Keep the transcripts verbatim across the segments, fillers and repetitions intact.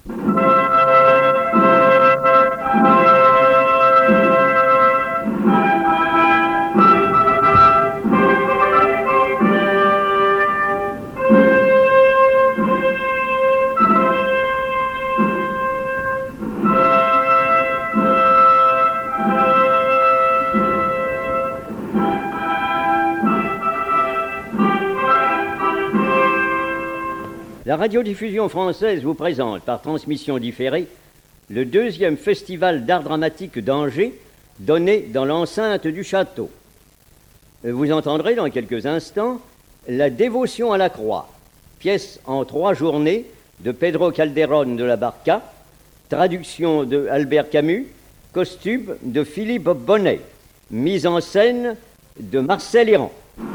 La radiodiffusion française vous présente, par transmission différée, le deuxième festival d'art dramatique d'Angers, donné dans l'enceinte du château. Vous entendrez dans quelques instants La Dévotion à la Croix, pièce en trois journées de Pedro Calderón de la Barca, traduction de Albert Camus, costume de Philippe Bonnet, mise en scène de Marcel Héran.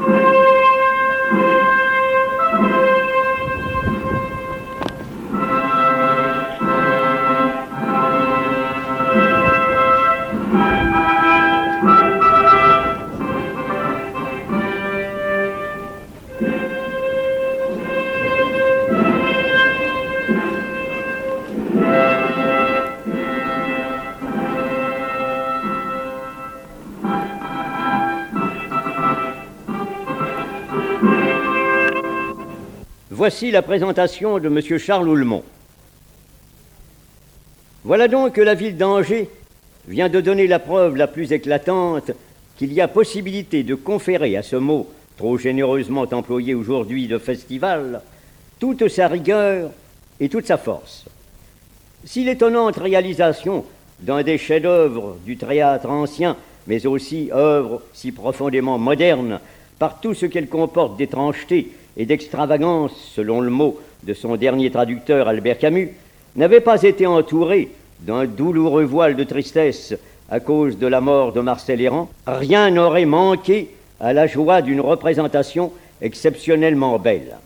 Voici la présentation de M. Charles Oulmont. Voilà donc que la ville d'Angers vient de donner la preuve la plus éclatante qu'il y a possibilité de conférer à ce mot, trop généreusement employé aujourd'hui de festival, toute sa rigueur et toute sa force. Si l'étonnante réalisation d'un des chefs-d'œuvre du théâtre ancien, mais aussi œuvre si profondément moderne, par tout ce qu'elle comporte d'étrangeté et d'extravagance, selon le mot de son dernier traducteur Albert Camus, n'avait pas été entourée d'un douloureux voile de tristesse à cause de la mort de Marcel Héran, rien n'aurait manqué à la joie d'une représentation exceptionnellement belle.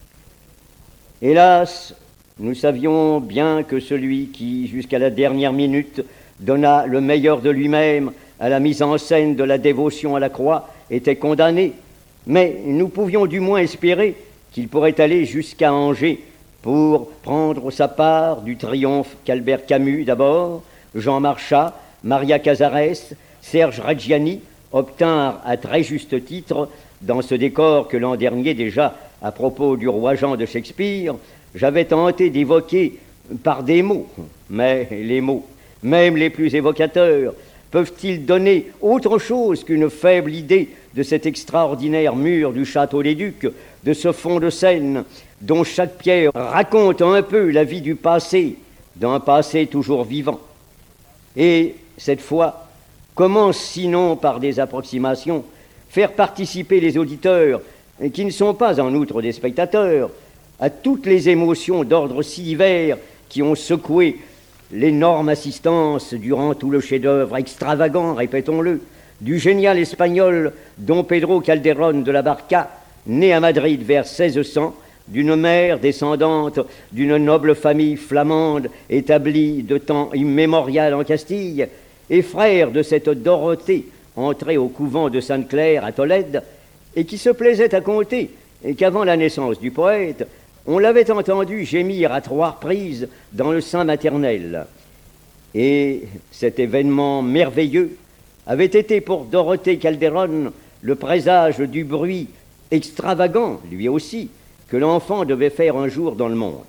Hélas, nous savions bien que celui qui, jusqu'à la dernière minute, donna le meilleur de lui-même à la mise en scène de la dévotion à la croix, était condamné, mais nous pouvions du moins espérer qu'il pourrait aller jusqu'à Angers pour prendre sa part du triomphe qu'Albert Camus d'abord, Jean Marchas, Maria Casares, Serge Reggiani obtinrent à très juste titre dans ce décor que l'an dernier déjà, à propos du roi Jean de Shakespeare, j'avais tenté d'évoquer par des mots. Mais les mots, même les plus évocateurs, peuvent-ils donner autre chose qu'une faible idée de cet extraordinaire mur du château des Ducs, de ce fond de scène dont chaque pierre raconte un peu la vie du passé, d'un passé toujours vivant. Et cette fois, comment, sinon par des approximations, faire participer les auditeurs, qui ne sont pas en outre des spectateurs, à toutes les émotions d'ordre si divers qui ont secoué l'énorme assistance durant tout le chef-d'œuvre extravagant, répétons-le, du génial espagnol Don Pedro Calderón de la Barca, né à Madrid vers seize cents, d'une mère descendante d'une noble famille flamande établie de temps immémorial en Castille, et frère de cette Dorothée entrée au couvent de Sainte-Claire à Tolède, et qui se plaisait à conter qu'avant la naissance du poète, on l'avait entendu gémir à trois reprises dans le sein maternel. Et cet événement merveilleux avait été pour Dorothée Calderón le présage du bruit extravagant, lui aussi, que l'enfant devait faire un jour dans le monde.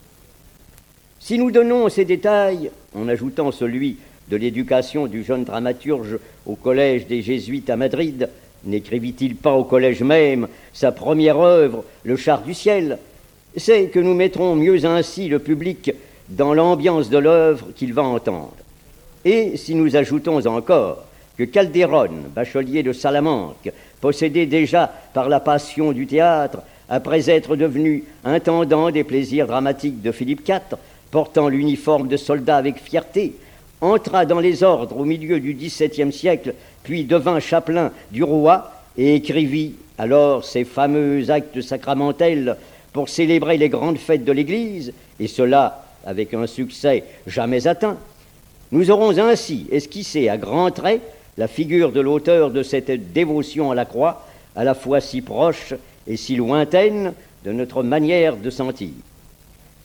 Si nous donnons ces détails, en ajoutant celui de l'éducation du jeune dramaturge au collège des Jésuites à Madrid, n'écrivit-il pas au collège même sa première œuvre, Le Char du ciel, c'est que nous mettrons mieux ainsi le public dans l'ambiance de l'œuvre qu'il va entendre. Et si nous ajoutons encore que Calderón, bachelier de Salamanque, possédé déjà par la passion du théâtre, après être devenu intendant des plaisirs dramatiques de Philippe quatre, portant l'uniforme de soldat avec fierté, entra dans les ordres au milieu du dix-septième siècle, puis devint chapelain du roi et écrivit alors ses fameux actes sacramentels pour célébrer les grandes fêtes de l'Église, et cela avec un succès jamais atteint. Nous aurons ainsi esquissé à grands traits la figure de l'auteur de cette dévotion à la croix, à la fois si proche et si lointaine de notre manière de sentir.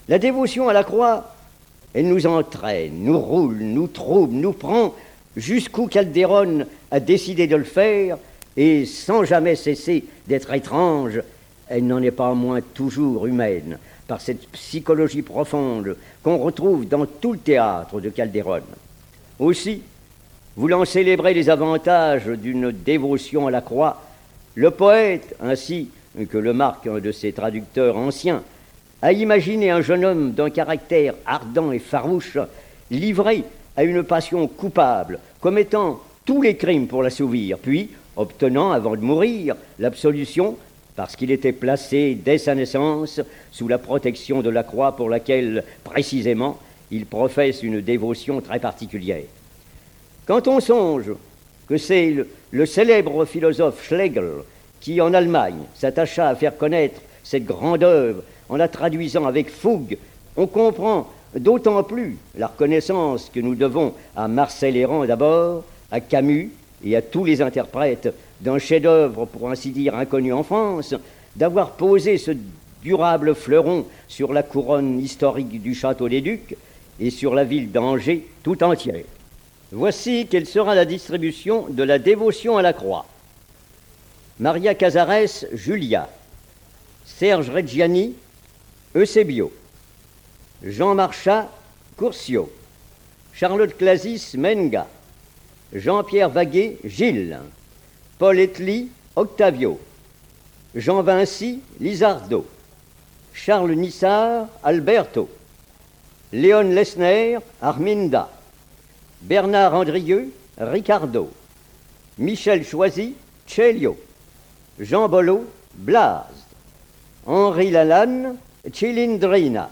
La dévotion à la croix, elle nous entraîne, nous roule, nous trouble, nous prend jusqu'où Calderon a décidé de le faire, et sans jamais cesser d'être étrange, elle n'en est pas moins toujours humaine, par cette psychologie profonde qu'on retrouve dans tout le théâtre de Calderon. Aussi, voulant célébrer les avantages d'une dévotion à la croix, le poète, ainsi que le marque un de ses traducteurs anciens, a imaginé un jeune homme d'un caractère ardent et farouche, livré à une passion coupable, commettant tous les crimes pour l'assouvir, puis obtenant, avant de mourir, l'absolution, parce qu'il était placé dès sa naissance sous la protection de la croix pour laquelle, précisément, il professe une dévotion très particulière. Quand on songe que c'est le, le célèbre philosophe Schlegel qui, en Allemagne, s'attacha à faire connaître cette grande œuvre en la traduisant avec fougue, on comprend d'autant plus la reconnaissance que nous devons à Marcel Hérand d'abord, à Camus et à tous les interprètes d'un chef-d'œuvre, pour ainsi dire, inconnu en France, d'avoir posé ce durable fleuron sur la couronne historique du château des Ducs et sur la ville d'Angers tout entière. Voici quelle sera la distribution de la dévotion à la croix. Maria Casares, Julia. Serge Reggiani, Eusebio. Jean Marchat, Curcio. Charlotte Clasis, Menga. Jean-Pierre Vaguet, Gilles. Paul Etely, Octavio. Jean Vinci, Lizardo. Charles Nissard, Alberto. Léon Lesner, Arminda. Bernard Andrieux, Ricardo. Michel Choisy, Celio. Jean Bollot, Blase. Henri Lalanne, Chilindrina.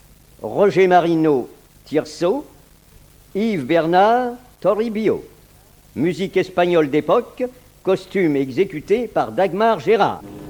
Roger Marino, Tirso. Yves Bernard, Toribio. Musique espagnole d'époque, costume exécuté par Dagmar Gérard.